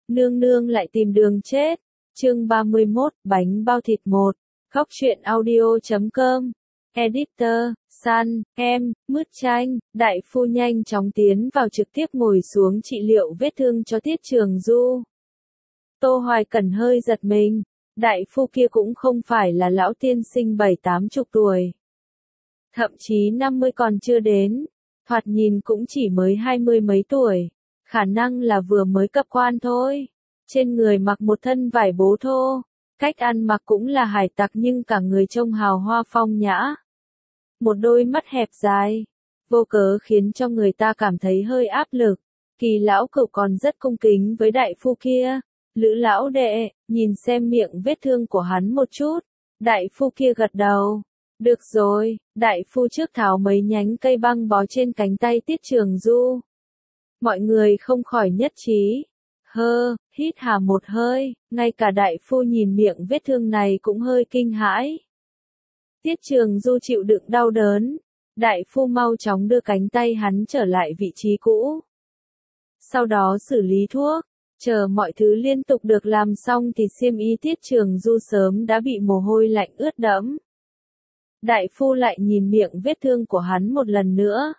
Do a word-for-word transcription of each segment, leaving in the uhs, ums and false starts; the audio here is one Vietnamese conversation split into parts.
nương nương lại tìm đường chết. Chương ba mươi mốt, bánh bao thịt một. Góc truyện audio chấm com. Editor, Sun, em, Mứt Chanh, đại phu nhanh chóng tiến vào trực tiếp ngồi xuống trị liệu vết thương cho Tiết Trường Du. Tô Hoài Cẩn hơi giật mình, đại phu kia cũng không phải là lão tiên sinh bảy tám chục tuổi. Thậm chí năm mươi còn chưa đến, thoạt nhìn cũng chỉ mới hai mươi mấy tuổi, khả năng là vừa mới cập quan thôi. Trên người mặc một thân vải bố thô, cách ăn mặc cũng là hải tặc nhưng cả người trông hào hoa phong nhã. Một đôi mắt hẹp dài, vô cớ khiến cho người ta cảm thấy hơi áp lực. Kỳ lão cậu còn rất cung kính với đại phu kia. Lữ lão đệ, nhìn xem miệng vết thương của hắn một chút. Đại phu kia gật đầu. Được rồi, đại phu trước tháo mấy nhánh cây băng bó trên cánh tay Tiết Trường Du. Mọi người không khỏi nhất trí. Hơ, hít hà một hơi, ngay cả đại phu nhìn miệng vết thương này cũng hơi kinh hãi. Tiết Trường Du chịu đựng đau đớn, đại phu mau chóng đưa cánh tay hắn trở lại vị trí cũ. Sau đó xử lý thuốc, chờ mọi thứ liên tục được làm xong thì xiêm y Tiết Trường Du sớm đã bị mồ hôi lạnh ướt đẫm. Đại phu lại nhìn miệng vết thương của hắn một lần nữa.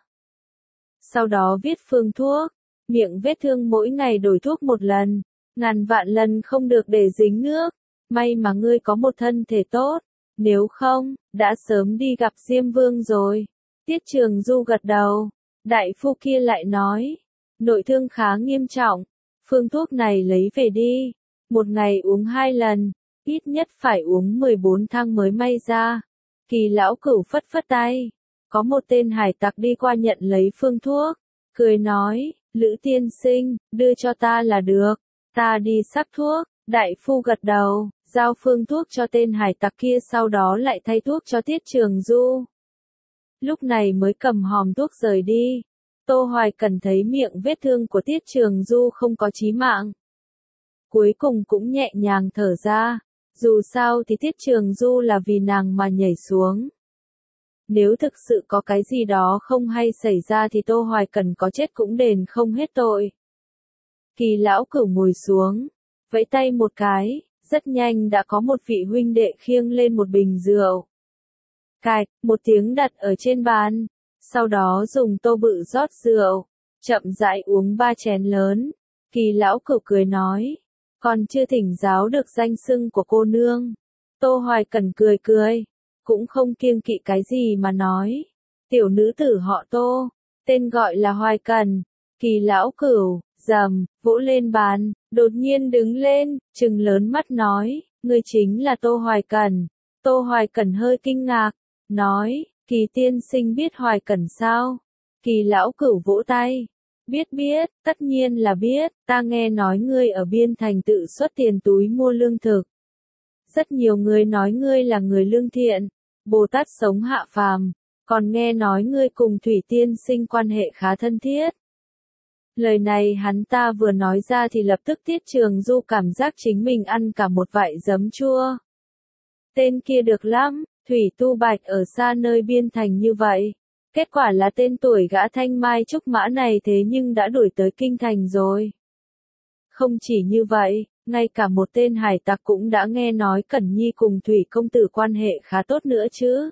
Sau đó viết phương thuốc. Miệng vết thương mỗi ngày đổi thuốc một lần, ngàn vạn lần không được để dính nước. May mà ngươi có một thân thể tốt, nếu không, đã sớm đi gặp Diêm Vương rồi. Tiết Trường Du gật đầu, đại phu kia lại nói, nội thương khá nghiêm trọng, phương thuốc này lấy về đi, một ngày uống hai lần, ít nhất phải uống mười bốn thang mới may ra. Kỳ lão cửu phất phất tay, có một tên hải tặc đi qua nhận lấy phương thuốc, cười nói, Lữ tiên sinh, đưa cho ta là được, ta đi sắc thuốc. Đại phu gật đầu, giao phương thuốc cho tên hải tặc kia, sau đó lại thay thuốc cho Tiết Trường Du. Lúc này mới cầm hòm thuốc rời đi. Tô Hoài Cẩn thấy miệng vết thương của Tiết Trường Du không có chí mạng, cuối cùng cũng nhẹ nhàng thở ra. Dù sao thì Tiết Trường Du là vì nàng mà nhảy xuống. Nếu thực sự có cái gì đó không hay xảy ra thì Tô Hoài Cẩn có chết cũng đền không hết tội. Kỳ lão cửu ngồi xuống, vẫy tay một cái, rất nhanh đã có một vị huynh đệ khiêng lên một bình rượu. Cạch, một tiếng đặt ở trên bàn, sau đó dùng tô bự rót rượu, chậm rãi uống ba chén lớn. Kỳ lão cửu cười nói, còn chưa thỉnh giáo được danh xưng của cô nương. Tô Hoài Cẩn cười cười, cũng không kiêng kỵ cái gì mà nói, tiểu nữ tử họ Tô, tên gọi là Hoài Cẩn. Kỳ lão cửu, rầm, vỗ lên bàn, đột nhiên đứng lên, trừng lớn mắt nói, ngươi chính là Tô Hoài Cẩn. Tô Hoài Cẩn hơi kinh ngạc, nói, Kỳ tiên sinh biết Hoài Cẩn sao? Kỳ lão cửu vỗ tay, biết biết, tất nhiên là biết, ta nghe nói ngươi ở Biên Thành tự xuất tiền túi mua lương thực. Rất nhiều người nói ngươi là người lương thiện, Bồ Tát sống hạ phàm, còn nghe nói ngươi cùng Thủy tiên sinh quan hệ khá thân thiết. Lời này hắn ta vừa nói ra thì lập tức Tiết Trường Du cảm giác chính mình ăn cả một vại giấm chua. Tên kia được lắm, Thủy Tu Bạch ở xa nơi Biên Thành như vậy. Kết quả là tên tuổi gã thanh mai trúc mã này thế nhưng đã đuổi tới Kinh Thành rồi. Không chỉ như vậy, ngay cả một tên hải tặc cũng đã nghe nói Cẩn Nhi cùng Thủy công tử quan hệ khá tốt nữa chứ.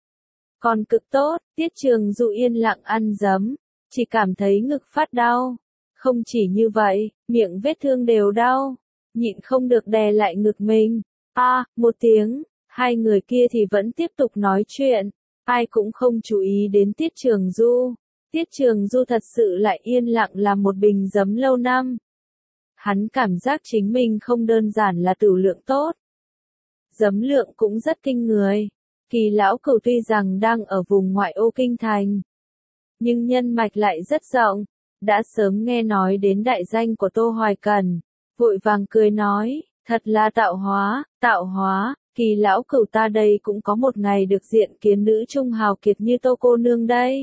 Còn cực tốt, Tiết Trường Du yên lặng ăn giấm, chỉ cảm thấy ngực phát đau. Không chỉ như vậy, miệng vết thương đều đau, nhịn không được đè lại ngực mình. A, à, một tiếng, hai người kia thì vẫn tiếp tục nói chuyện, ai cũng không chú ý đến Tiết Trường Du. Tiết Trường Du thật sự lại yên lặng làm một bình giấm lâu năm. Hắn cảm giác chính mình không đơn giản là tửu lượng tốt, giấm lượng cũng rất kinh người. Kỳ lão cửu tuy rằng đang ở vùng ngoại ô Kinh Thành, nhưng nhân mạch lại rất rộng, đã sớm nghe nói đến đại danh của Tô Hoài Cẩn, vội vàng cười nói, thật là tạo hóa, tạo hóa, Kỳ lão cửu ta đây cũng có một ngày được diện kiến nữ trung hào kiệt như Tô cô nương đây.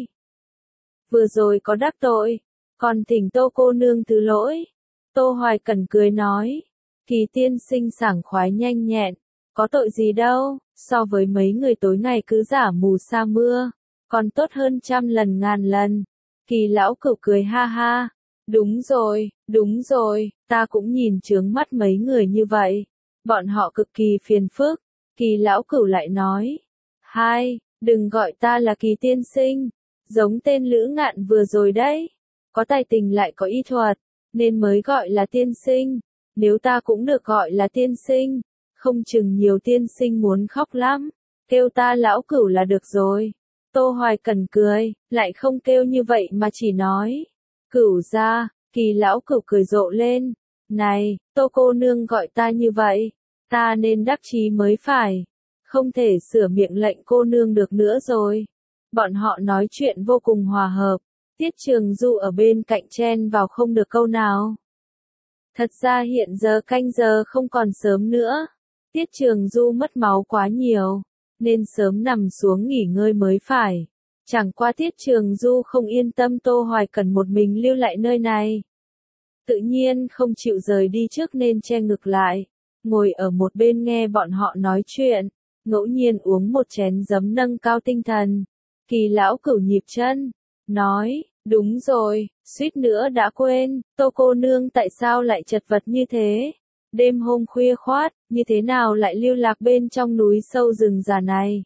Vừa rồi có đắc tội, còn thỉnh Tô cô nương thứ lỗi. Tô Hoài Cẩn cười nói, Kỳ tiên sinh sảng khoái nhanh nhẹn, có tội gì đâu, so với mấy người tối ngày cứ giả mù sa mưa, còn tốt hơn trăm lần ngàn lần. Kỳ lão cửu cười ha ha, Đúng rồi, đúng rồi, ta cũng nhìn chướng mắt mấy người như vậy. Bọn họ cực kỳ phiền phức. Kỳ lão cửu lại nói. Hai, đừng gọi ta là Kỳ tiên sinh. Giống tên Lữ Ngạn vừa rồi đấy. Có tài tình lại có y thuật, nên mới gọi là tiên sinh. Nếu ta cũng được gọi là tiên sinh, không chừng nhiều tiên sinh muốn khóc lắm. Kêu ta lão cửu là được rồi. Tô Hoài Cần cười, lại không kêu như vậy mà chỉ nói. Cửu gia. Kỳ lão cửu cười rộ lên. Này, Tô cô nương gọi ta như vậy, ta nên đắc chí mới phải. Không thể sửa miệng lệnh cô nương được nữa rồi. Bọn họ nói chuyện vô cùng hòa hợp. Tiết Trường Du ở bên cạnh chen vào không được câu nào. Thật ra hiện giờ canh giờ không còn sớm nữa. Tiết Trường Du mất máu quá nhiều, nên sớm nằm xuống nghỉ ngơi mới phải. Chẳng qua Tiết Trường Du không yên tâm Tô Hoài Cần một mình lưu lại nơi này. Tự nhiên không chịu rời đi trước nên che ngực lại, ngồi ở một bên nghe bọn họ nói chuyện, ngẫu nhiên uống một chén giấm nâng cao tinh thần. Kỳ lão cửu nhịp chân, nói, đúng rồi, suýt nữa đã quên, Tô cô nương tại sao lại chật vật như thế? Đêm hôm khuya khoát, như thế nào lại lưu lạc bên trong núi sâu rừng già này?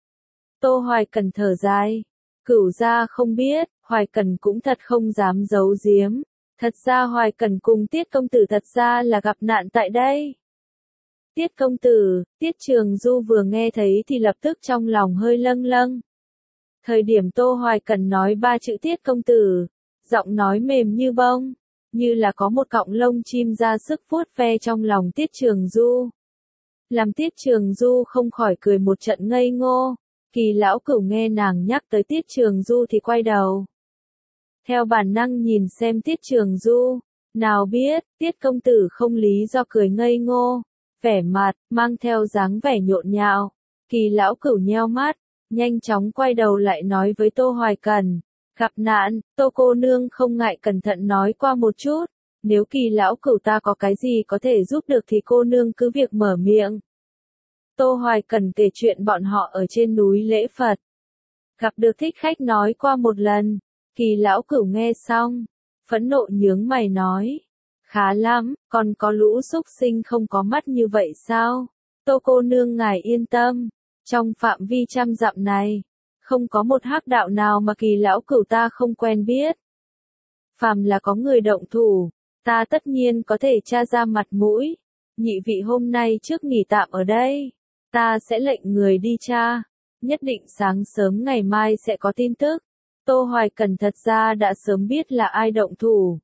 Tô Hoài Cần thở dài, cửu gia không biết, Hoài Cần cũng thật không dám giấu giếm. Thật ra Hoài Cần cùng Tiết công tử thật ra là gặp nạn tại đây. Tiết công tử, Tiết Trường Du vừa nghe thấy thì lập tức trong lòng hơi lâng lâng. Thời điểm Tô Hoài Cần nói ba chữ Tiết công tử, giọng nói mềm như bông, như là có một cọng lông chim ra sức vuốt ve trong lòng Tiết Trường Du. Làm Tiết Trường Du không khỏi cười một trận ngây ngô. Kỳ lão cửu nghe nàng nhắc tới Tiết Trường Du thì quay đầu. Theo bản năng nhìn xem Tiết Trường Du, nào biết, Tiết công tử không lý do cười ngây ngô, vẻ mặt, mang theo dáng vẻ nhộn nhạo. Kỳ lão cửu nheo mắt, nhanh chóng quay đầu lại nói với Tô Hoài Cần, gặp nạn, Tô cô nương không ngại cẩn thận nói qua một chút, nếu Kỳ lão cửu ta có cái gì có thể giúp được thì cô nương cứ việc mở miệng. Tô Hoài Cần kể chuyện bọn họ ở trên núi lễ Phật. Gặp được thích khách nói qua một lần. Kỳ lão cửu nghe xong, phẫn nộ nhướng mày nói, khá lắm, còn có lũ súc sinh không có mắt như vậy sao? Tô cô nương ngài yên tâm, trong phạm vi trăm dặm này, không có một hắc đạo nào mà kỳ lão cửu ta không quen biết. Phàm là có người động thủ, ta tất nhiên có thể tra ra mặt mũi. Nhị vị hôm nay trước nghỉ tạm ở đây, ta sẽ lệnh người đi tra, nhất định sáng sớm ngày mai sẽ có tin tức. Tô Hoài Cần thật ra đã sớm biết là ai động thủ.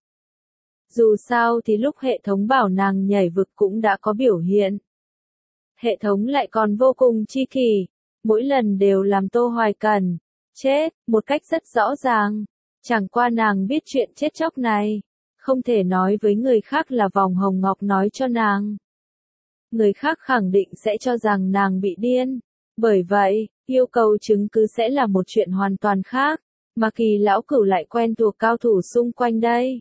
Dù sao thì lúc hệ thống bảo nàng nhảy vực cũng đã có biểu hiện. Hệ thống lại còn vô cùng chi kỷ, mỗi lần đều làm Tô Hoài Cần chết, một cách rất rõ ràng. Chẳng qua nàng biết chuyện chết chóc này, không thể nói với người khác là Vòng Hồng Ngọc nói cho nàng. Người khác khẳng định sẽ cho rằng nàng bị điên. Bởi vậy, yêu cầu chứng cứ sẽ là một chuyện hoàn toàn khác. Mà kỳ lão cửu lại quen thuộc cao thủ xung quanh đây.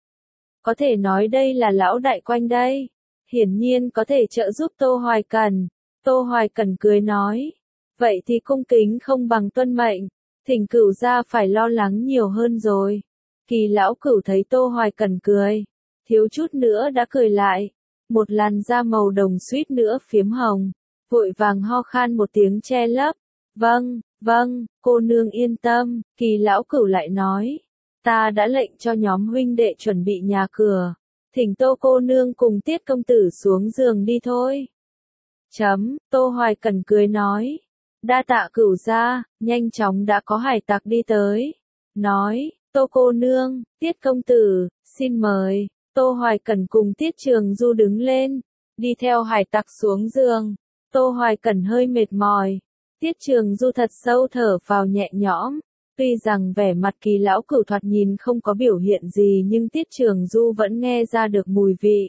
Có thể nói đây là lão đại quanh đây. Hiển nhiên có thể trợ giúp Tô Hoài Cần. Tô Hoài Cần cười nói. Vậy thì cung kính không bằng tuân mệnh. Thỉnh cửu gia phải lo lắng nhiều hơn rồi. Kỳ lão cửu thấy Tô Hoài Cần cười. Thiếu chút nữa đã cười lại. Một làn da màu đồng suýt nữa phiếm hồng. Vội vàng ho khan một tiếng che lấp. Vâng. Vâng, cô nương yên tâm, kỳ lão cửu lại nói. Ta đã lệnh cho nhóm huynh đệ chuẩn bị nhà cửa. Thỉnh Tô cô nương cùng Tiết công tử xuống giường đi thôi. Chấm, Tô Hoài Cần cười nói. Đa tạ cửu gia, nhanh chóng đã có hải tặc đi tới. Nói, Tô cô nương, Tiết công tử, xin mời. Tô Hoài Cần cùng Tiết Trường Du đứng lên, đi theo hải tặc xuống giường. Tô Hoài Cần hơi mệt mỏi. Tiết Trường Du thật sâu thở vào nhẹ nhõm, tuy rằng vẻ mặt kỳ lão cửu thoạt nhìn không có biểu hiện gì nhưng Tiết Trường Du vẫn nghe ra được mùi vị.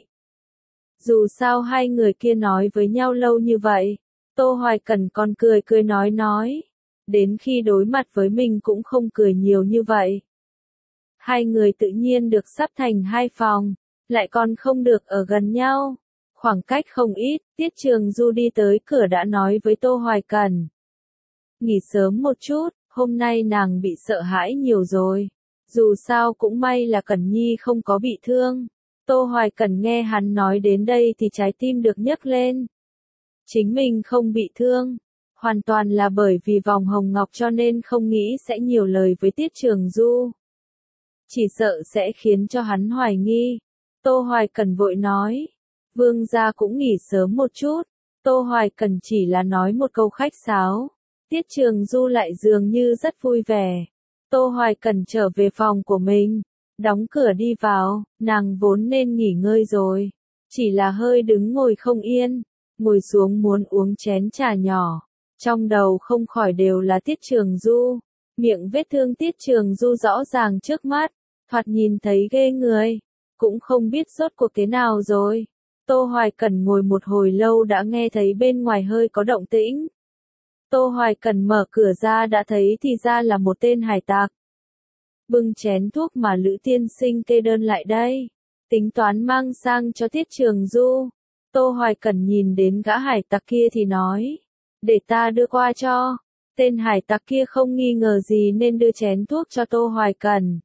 Dù sao hai người kia nói với nhau lâu như vậy, Tô Hoài Cần còn cười cười nói nói, đến khi đối mặt với mình cũng không cười nhiều như vậy. Hai người tự nhiên được sắp thành hai phòng, lại còn không được ở gần nhau. Khoảng cách không ít, Tiết Trường Du đi tới cửa đã nói với Tô Hoài Cần. Nghỉ sớm một chút, hôm nay nàng bị sợ hãi nhiều rồi. Dù sao cũng may là Cẩn Nhi không có bị thương. Tô Hoài Cẩn nghe hắn nói đến đây thì trái tim được nhấc lên. Chính mình không bị thương, hoàn toàn là bởi vì vòng hồng ngọc cho nên không nghĩ sẽ nhiều lời với Tiết Trường Du. Chỉ sợ sẽ khiến cho hắn hoài nghi. Tô Hoài Cẩn vội nói, vương gia cũng nghỉ sớm một chút. Tô Hoài Cẩn chỉ là nói một câu khách sáo. Tiết Trường Du lại dường như rất vui vẻ. Tô Hoài Cẩn trở về phòng của mình, đóng cửa đi vào, nàng vốn nên nghỉ ngơi rồi. Chỉ là hơi đứng ngồi không yên, ngồi xuống muốn uống chén trà nhỏ. Trong đầu không khỏi đều là Tiết Trường Du. Miệng vết thương Tiết Trường Du rõ ràng trước mắt, thoạt nhìn thấy ghê người. Cũng không biết rốt cuộc thế nào rồi. Tô Hoài Cẩn ngồi một hồi lâu đã nghe thấy bên ngoài hơi có động tĩnh. Tô Hoài Cẩn mở cửa ra đã thấy thì ra là một tên hải tặc. Bưng chén thuốc mà Lữ tiên sinh kê đơn lại đây. Tính toán mang sang cho Tiết Trường Du. Tô Hoài Cẩn nhìn đến gã hải tặc kia thì nói. Để ta đưa qua cho. Tên hải tặc kia không nghi ngờ gì nên đưa chén thuốc cho Tô Hoài Cẩn.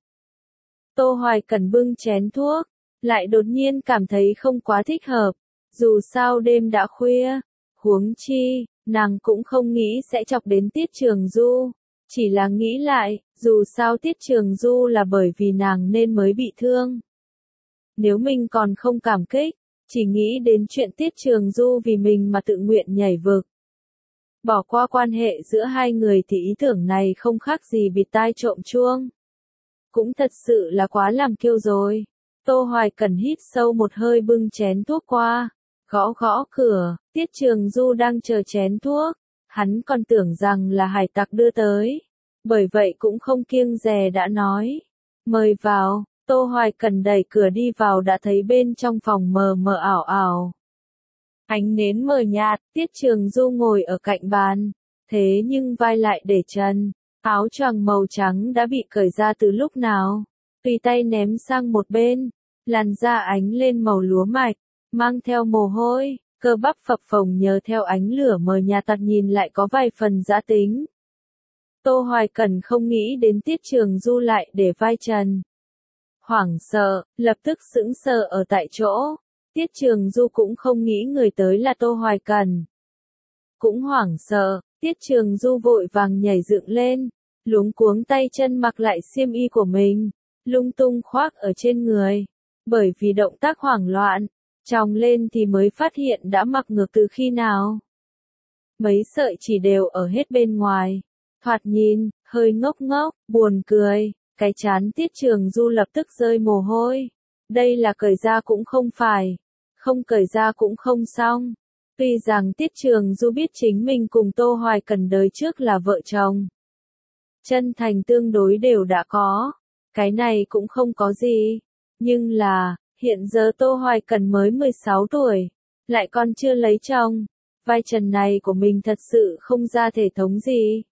Tô Hoài Cẩn bưng chén thuốc. Lại đột nhiên cảm thấy không quá thích hợp. Dù sao đêm đã khuya. Huống chi, nàng cũng không nghĩ sẽ chọc đến Tiết Trường Du. Chỉ là nghĩ lại, dù sao Tiết Trường Du là bởi vì nàng nên mới bị thương. Nếu mình còn không cảm kích, chỉ nghĩ đến chuyện Tiết Trường Du vì mình mà tự nguyện nhảy vực. Bỏ qua quan hệ giữa hai người thì ý tưởng này không khác gì bịt tai trộm chuông. Cũng thật sự là quá làm kiêu rồi. Tô Hoài Cẩn hít sâu một hơi bưng chén thuốc qua. Gõ gõ cửa, Tiết Trường Du đang chờ chén thuốc. Hắn còn tưởng rằng là hải tặc đưa tới. Bởi vậy cũng không kiêng dè đã nói. Mời vào, Tô Hoài Cẩn đẩy cửa đi vào đã thấy bên trong phòng mờ mờ ảo ảo. Ánh nến mờ nhạt, Tiết Trường Du ngồi ở cạnh bàn. Thế nhưng vai lại để trần. Áo choàng màu trắng đã bị cởi ra từ lúc nào. Tùy tay ném sang một bên. Làn da ánh lên màu lúa mạch. Mang theo mồ hôi. Cơ bắp phập phồng nhờ theo ánh lửa mờ nhạt tạt nhìn lại có vài phần dã tính. Tô Hoài Cẩn không nghĩ đến Tiết Trường Du lại để vai trần. Hoảng sợ, lập tức sững sờ ở tại chỗ. Tiết Trường Du cũng không nghĩ người tới là Tô Hoài Cẩn. Cũng hoảng sợ, Tiết Trường Du vội vàng nhảy dựng lên, luống cuống tay chân mặc lại xiêm y của mình, lung tung khoác ở trên người. Bởi vì động tác hoảng loạn, tròng lên thì mới phát hiện đã mặc ngược từ khi nào. Mấy sợi chỉ đều ở hết bên ngoài. Thoạt nhìn, hơi ngốc ngốc, buồn cười, cái trán Tiết Trường Du lập tức rơi mồ hôi. Đây là cởi ra cũng không phải, không cởi ra cũng không xong. Tuy rằng Tiết Trường Du biết chính mình cùng Tô Hoài Cẩn đời trước là vợ chồng. Chân thành tương đối đều đã có, cái này cũng không có gì. Nhưng là, hiện giờ Tô Hoài Cẩn mới mười sáu tuổi, lại còn chưa lấy chồng. Vai trần này của mình thật sự không ra thể thống gì.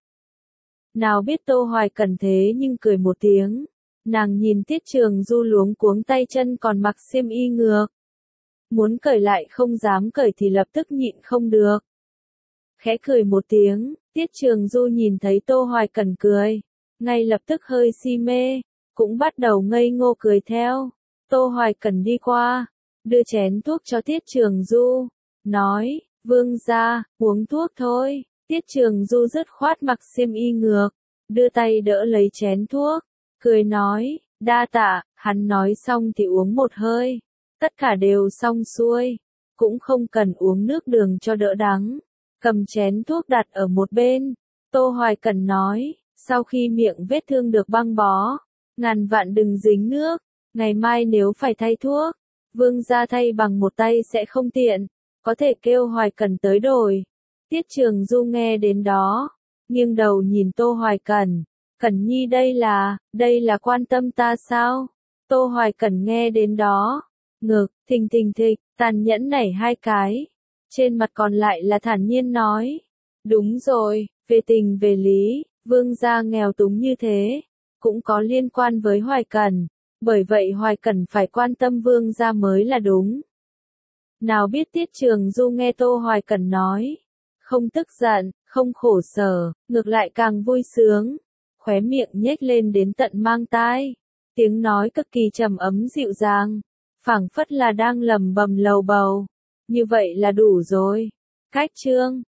Nào biết Tô Hoài Cẩn thế nhưng cười một tiếng. Nàng nhìn Tiết Trường Du luống cuống tay chân còn mặc xiêm y ngược. Muốn cởi lại không dám cởi thì lập tức nhịn không được. Khẽ cười một tiếng, Tiết Trường Du nhìn thấy Tô Hoài Cẩn cười. Ngay lập tức hơi si mê, cũng bắt đầu ngây ngô cười theo. Tô Hoài Cẩn đi qua, đưa chén thuốc cho Tiết Trường Du. Nói, vương gia, uống thuốc thôi. Tiết Trường Du dứt khoát mặc xiêm y ngược, đưa tay đỡ lấy chén thuốc, cười nói, đa tạ. Hắn nói xong thì uống một hơi, tất cả đều xong xuôi, cũng không cần uống nước đường cho đỡ đắng, cầm chén thuốc đặt ở một bên. Tô Hoài Cẩn nói, sau khi miệng vết thương được băng bó, ngàn vạn đừng dính nước, ngày mai nếu phải thay thuốc, vương gia thay bằng một tay sẽ không tiện, có thể kêu Hoài Cẩn tới đổi. Tiết Trường Du nghe đến đó, nghiêng đầu nhìn Tô Hoài Cẩn, Cẩn Nhi đây là, đây là quan tâm ta sao? Tô Hoài Cẩn nghe đến đó, ngực, thình thình thịch, tàn nhẫn nảy hai cái, trên mặt còn lại là thản nhiên nói, đúng rồi, về tình về lý, vương gia nghèo túng như thế, cũng có liên quan với Hoài Cẩn, bởi vậy Hoài Cẩn phải quan tâm vương gia mới là đúng. Nào biết Tiết Trường Du nghe Tô Hoài Cẩn nói, không tức giận, không khổ sở, ngược lại càng vui sướng, khóe miệng nhếch lên đến tận mang tai. tiếng nói cực kỳ trầm ấm dịu dàng, phảng phất là đang lẩm bẩm lầu bầu. Như vậy là đủ rồi. Cách chương